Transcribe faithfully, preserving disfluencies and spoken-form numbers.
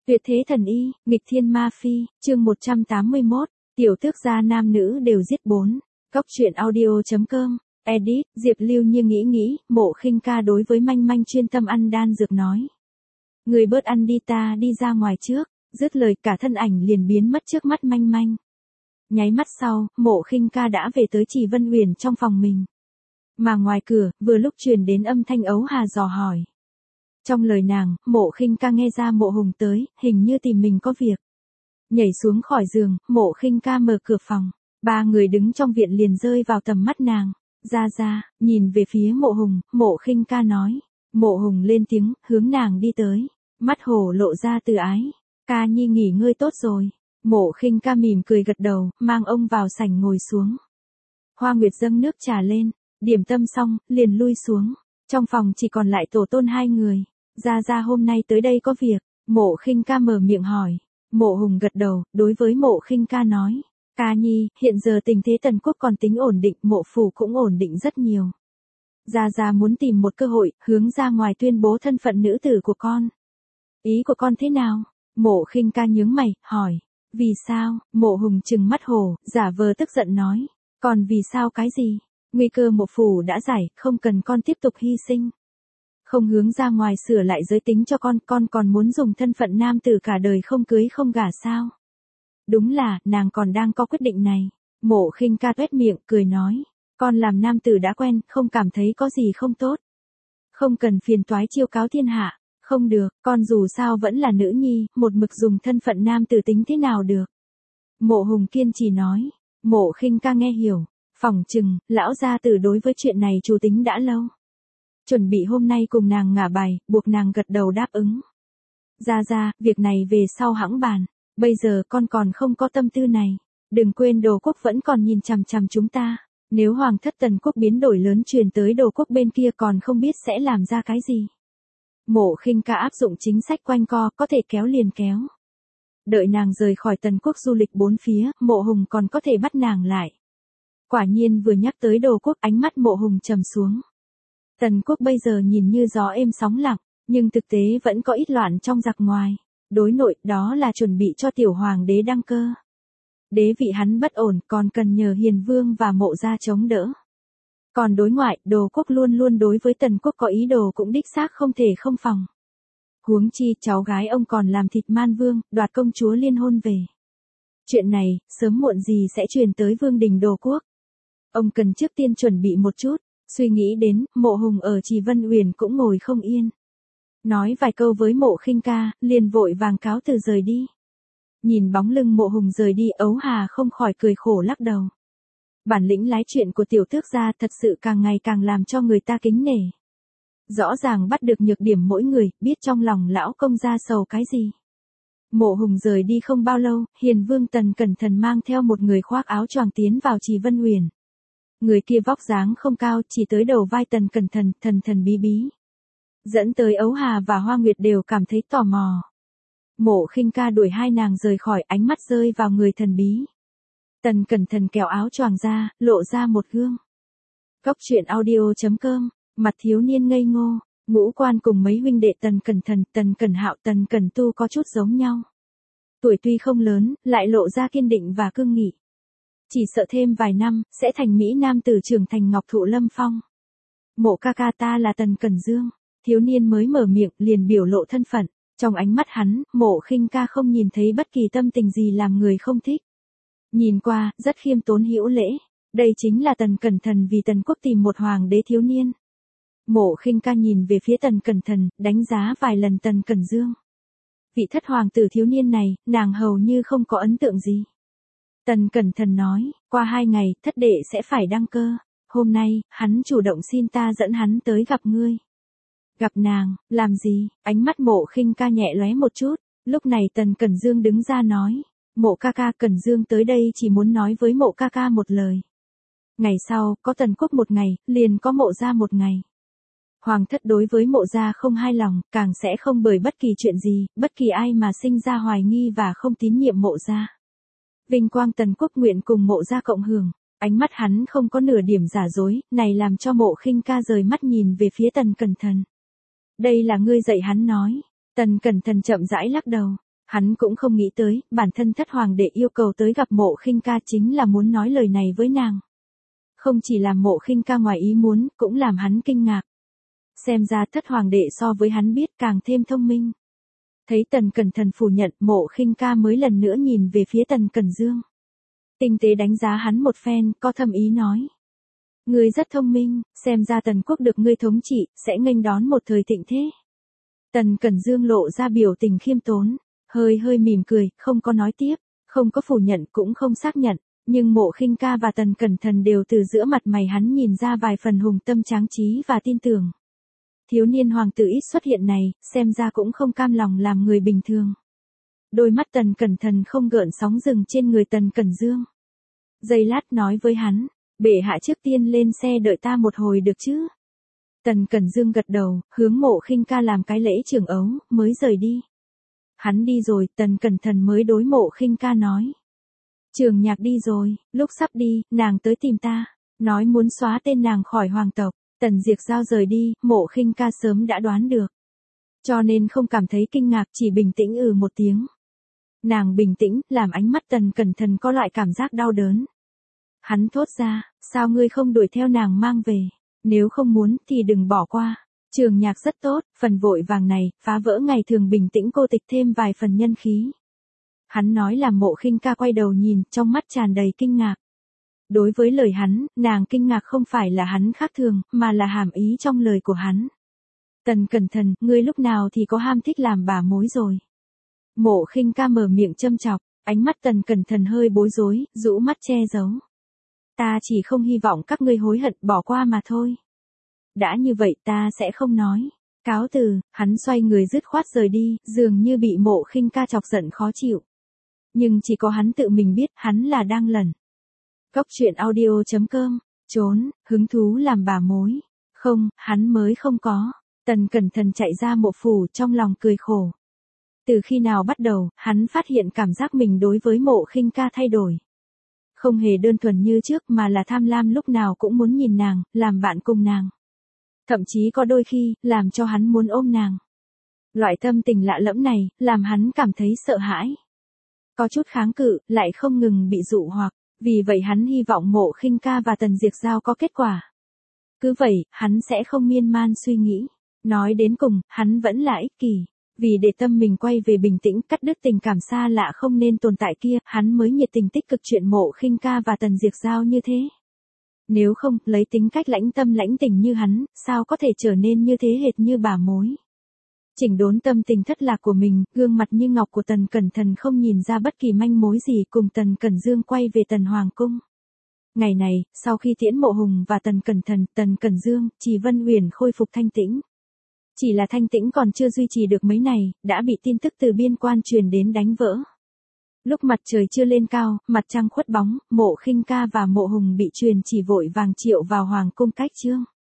Tuyệt thế thần y, nghịch thiên ma phi, chương một trăm tám mươi mốt, tiểu tước gia nam nữ đều giết bốn. Góc truyện audio chấm com, edit, Diệp Lưu như nghĩ nghĩ, Mộ Khinh Ca đối với Manh Manh chuyên tâm ăn đan dược nói. Người bớt ăn đi, ta đi ra ngoài trước, dứt lời cả thân ảnh liền biến mất trước mắt Manh Manh. Nháy mắt sau, Mộ Khinh Ca đã về tới Trì Vân Uyển trong phòng mình. Mà ngoài cửa, vừa lúc truyền đến âm thanh Ấu Hà dò hỏi. Trong lời nàng, Mộ Khinh Ca nghe ra Mộ Hùng tới, hình như tìm mình có việc. Nhảy xuống khỏi giường, Mộ Khinh Ca mở cửa phòng. Ba người đứng trong viện liền rơi vào tầm mắt nàng. Ra ra, nhìn về phía Mộ Hùng, Mộ Khinh Ca nói. Mộ Hùng lên tiếng, hướng nàng đi tới. Mắt hổ lộ ra từ ái. Ca nhi nghỉ ngơi tốt rồi. Mộ Khinh Ca mỉm cười gật đầu, mang ông vào sảnh ngồi xuống. Hoa Nguyệt dâng nước trà lên, điểm tâm xong, liền lui xuống. Trong phòng chỉ còn lại tổ tôn hai người. Ra ra hôm nay tới đây có việc. Mộ Khinh Ca mở miệng hỏi. Mộ Hùng gật đầu, đối với Mộ Khinh Ca nói. Ca nhi, hiện giờ tình thế Tần Quốc còn tính ổn định, Mộ phủ cũng ổn định rất nhiều. Gia Gia muốn tìm một cơ hội, hướng ra ngoài tuyên bố thân phận nữ tử của con. Ý của con thế nào? Mộ Khinh Ca nhướng mày, hỏi. Vì sao? Mộ Hùng trừng mắt hổ, giả vờ tức giận nói. Còn vì sao cái gì? Nguy cơ Mộ phủ đã giải, không cần con tiếp tục hy sinh. Không hướng ra ngoài sửa lại giới tính cho con, con còn muốn dùng thân phận nam tử cả đời không cưới không gả sao? Đúng là, nàng còn đang có quyết định này. Mộ Khinh Ca tuét miệng, cười nói. Con làm nam tử đã quen, không cảm thấy có gì không tốt. Không cần phiền toái chiêu cáo thiên hạ. Không được, con dù sao vẫn là nữ nhi, một mực dùng thân phận nam tử tính thế nào được. Mộ Hùng kiên trì nói. Mộ Khinh Ca nghe hiểu. Phỏng chừng, lão gia tử đối với chuyện này chủ tính đã lâu. Chuẩn bị hôm nay cùng nàng ngả bài, buộc nàng gật đầu đáp ứng. Ra ra, việc này về sau hẵng bàn. Bây giờ con còn không có tâm tư này. Đừng quên Đồ Quốc vẫn còn nhìn chằm chằm chúng ta. Nếu Hoàng thất Tần Quốc biến đổi lớn truyền tới Đồ Quốc bên kia còn không biết sẽ làm ra cái gì. Mộ Khinh Ca áp dụng chính sách quanh co, có thể kéo liền kéo. Đợi nàng rời khỏi Tần Quốc du lịch bốn phía, Mộ Hùng còn có thể bắt nàng lại. Quả nhiên vừa nhắc tới Đồ Quốc, ánh mắt Mộ Hùng trầm xuống. Tần Quốc bây giờ nhìn như gió êm sóng lặng, nhưng thực tế vẫn có ít loạn trong giặc ngoài. Đối nội, đó là chuẩn bị cho tiểu hoàng đế đăng cơ. Đế vị hắn bất ổn, còn cần nhờ Hiền Vương và Mộ gia chống đỡ. Còn đối ngoại, Đồ Quốc luôn luôn đối với Tần Quốc có ý đồ cũng đích xác không thể không phòng. Huống chi, cháu gái ông còn làm thịt Man Vương, đoạt công chúa liên hôn về. Chuyện này, sớm muộn gì sẽ truyền tới vương đình Đồ Quốc. Ông cần trước tiên chuẩn bị một chút. Suy nghĩ đến, Mộ Hùng ở Trì Vân Uyển cũng ngồi không yên. Nói vài câu với Mộ Khinh Ca, liền vội vàng cáo từ rời đi. Nhìn bóng lưng Mộ Hùng rời đi, Ấu Hà không khỏi cười khổ lắc đầu. Bản lĩnh lái chuyện của tiểu tước gia thật sự càng ngày càng làm cho người ta kính nể. Rõ ràng bắt được nhược điểm mỗi người, biết trong lòng lão công gia sầu cái gì. Mộ Hùng rời đi không bao lâu, Hiền Vương Tần Cẩn Thận mang theo một người khoác áo choàng tiến vào Trì Vân Uyển. Người kia vóc dáng không cao, chỉ tới đầu vai Tần Cẩn Thận, thần thần bí bí. Dẫn tới Ấu Hà và Hoa Nguyệt đều cảm thấy tò mò. Mộ Khinh Ca đuổi hai nàng rời khỏi, ánh mắt rơi vào người thần bí. Tần Cẩn Thận kéo áo choàng ra, lộ ra một gương. Góc truyện audio chấm com, mặt thiếu niên ngây ngô, ngũ quan cùng mấy huynh đệ Tần Cẩn Thận, Tần Cẩn Hạo, Tần Cẩn Tu có chút giống nhau. Tuổi tuy không lớn, lại lộ ra kiên định và cương nghị. Chỉ sợ thêm vài năm, sẽ thành Mỹ nam tử trưởng thành ngọc thụ lâm phong. Mộ ca ca, ta là Tần Cẩn Dương. Thiếu niên mới mở miệng, liền biểu lộ thân phận. Trong ánh mắt hắn, Mộ Khinh Ca không nhìn thấy bất kỳ tâm tình gì làm người không thích. Nhìn qua, rất khiêm tốn hữu lễ. Đây chính là Tần Cẩn Thận vì Tần Quốc tìm một hoàng đế thiếu niên. Mộ Khinh Ca nhìn về phía Tần Cẩn Thận, đánh giá vài lần Tần Cẩn Dương. Vị thất hoàng tử thiếu niên này, nàng hầu như không có ấn tượng gì. Tần Cẩn Thận nói, qua hai ngày, thất đệ sẽ phải đăng cơ. Hôm nay, hắn chủ động xin ta dẫn hắn tới gặp ngươi. Gặp nàng, làm gì? Ánh mắt Mộ Khinh Ca nhẹ lóe một chút. Lúc này Tần Cẩn Dương đứng ra nói. Mộ ca ca, Cẩn Dương tới đây chỉ muốn nói với Mộ ca ca một lời. Ngày sau, có Tần Quốc một ngày, liền có Mộ gia một ngày. Hoàng thất đối với Mộ gia không hài lòng, càng sẽ không bởi bất kỳ chuyện gì, bất kỳ ai mà sinh ra hoài nghi và không tín nhiệm Mộ gia. Vinh quang Tần Quốc nguyện cùng Mộ gia cộng hưởng. Ánh mắt hắn không có nửa điểm giả dối, này làm cho Mộ Khinh Ca rời mắt nhìn về phía Tần Cẩn Thận. Đây là ngươi dạy hắn nói. Tần Cẩn Thận chậm rãi lắc đầu. Hắn cũng không nghĩ tới, bản thân thất hoàng đệ yêu cầu tới gặp Mộ Khinh Ca chính là muốn nói lời này với nàng. Không chỉ làm Mộ Khinh Ca ngoài ý muốn, cũng làm hắn kinh ngạc. Xem ra thất hoàng đệ so với hắn biết càng thêm thông minh. Thấy Tần Cẩn Thần phủ nhận, Mộ Khinh Ca mới lần nữa nhìn về phía Tần Cẩn Dương. Tinh tế đánh giá hắn một phen, có thâm ý nói. Ngươi rất thông minh, xem ra Tần quốc được ngươi thống trị, sẽ nghênh đón một thời thịnh thế. Tần Cẩn Dương lộ ra biểu tình khiêm tốn, hơi hơi mỉm cười, không có nói tiếp, không có phủ nhận cũng không xác nhận, nhưng Mộ Khinh Ca và Tần Cẩn Thần đều từ giữa mặt mày hắn nhìn ra vài phần hùng tâm tráng trí và tin tưởng. Thiếu niên hoàng tử ít xuất hiện này, xem ra cũng không cam lòng làm người bình thường. Đôi mắt Tần Cẩn Thần không gợn sóng dừng trên người Tần Cẩn Dương. Giây lát nói với hắn, bệ hạ trước tiên lên xe đợi ta một hồi được chứ. Tần Cẩn Dương gật đầu, hướng Mộ Khinh Ca làm cái lễ trưởng ấu, mới rời đi. Hắn đi rồi, Tần Cẩn Thần mới đối Mộ Khinh Ca nói. Trường Nhạc đi rồi, lúc sắp đi, nàng tới tìm ta, nói muốn xóa tên nàng khỏi hoàng tộc. Tần Diệp Giao rời đi, Mộ Khinh Ca sớm đã đoán được. Cho nên không cảm thấy kinh ngạc, chỉ bình tĩnh ừ một tiếng. Nàng bình tĩnh, làm ánh mắt Tần Cẩn Thần có loại cảm giác đau đớn. Hắn thốt ra, sao ngươi không đuổi theo nàng mang về, nếu không muốn thì đừng bỏ qua. Trường Nhạc rất tốt, phần vội vàng này, phá vỡ ngày thường bình tĩnh cô tịch thêm vài phần nhân khí. Hắn nói làm Mộ Khinh Ca quay đầu nhìn, trong mắt tràn đầy kinh ngạc. Đối với lời hắn, nàng kinh ngạc không phải là hắn khác thường, mà là hàm ý trong lời của hắn. Tần Cẩn Thần, ngươi lúc nào thì có ham thích làm bà mối rồi. Mộ Khinh Ca mở miệng châm chọc, ánh mắt Tần Cẩn Thần hơi bối rối, rũ mắt che giấu. Ta chỉ không hy vọng các ngươi hối hận bỏ qua mà thôi. Đã như vậy ta sẽ không nói. Cáo từ, hắn xoay người dứt khoát rời đi, dường như bị Mộ Khinh Ca chọc giận khó chịu. Nhưng chỉ có hắn tự mình biết hắn là đang lẩn. Cốc truyện audio chấm com, trốn, hứng thú làm bà mối. Không, hắn mới không có. Tần Cẩn Thần chạy ra mộ phủ trong lòng cười khổ. Từ khi nào bắt đầu, hắn phát hiện cảm giác mình đối với Mộ Khinh Ca thay đổi. Không hề đơn thuần như trước mà là tham lam lúc nào cũng muốn nhìn nàng, làm bạn cùng nàng. Thậm chí có đôi khi, làm cho hắn muốn ôm nàng. Loại tâm tình lạ lẫm này, làm hắn cảm thấy sợ hãi. Có chút kháng cự, lại không ngừng bị dụ hoặc. Vì vậy hắn hy vọng Mộ Khinh Ca và Tần Diệp Giao có kết quả. Cứ vậy, hắn sẽ không miên man suy nghĩ. Nói đến cùng, hắn vẫn là ích kỷ. Vì để tâm mình quay về bình tĩnh, cắt đứt tình cảm xa lạ không nên tồn tại kia, hắn mới nhiệt tình tích cực chuyện Mộ Khinh Ca và Tần Diệp Giao như thế. Nếu không, lấy tính cách lãnh tâm lãnh tình như hắn, sao có thể trở nên như thế hệt như bà mối. Chỉnh đốn tâm tình thất lạc của mình, gương mặt như ngọc của Tần Cẩn Thần không nhìn ra bất kỳ manh mối gì cùng Tần Cẩn Dương quay về Tần Hoàng Cung. Ngày này, sau khi tiễn Mộ Hùng và Tần Cẩn Thần, Tần Cẩn Dương, Trì Vân Uyển khôi phục thanh tĩnh. Chỉ là thanh tĩnh còn chưa duy trì được mấy ngày, đã bị tin tức từ biên quan truyền đến đánh vỡ. Lúc mặt trời chưa lên cao, mặt trăng khuất bóng, Mộ Khinh Ca và Mộ Hùng bị truyền chỉ vội vàng triệu vào Hoàng Cung cách trương.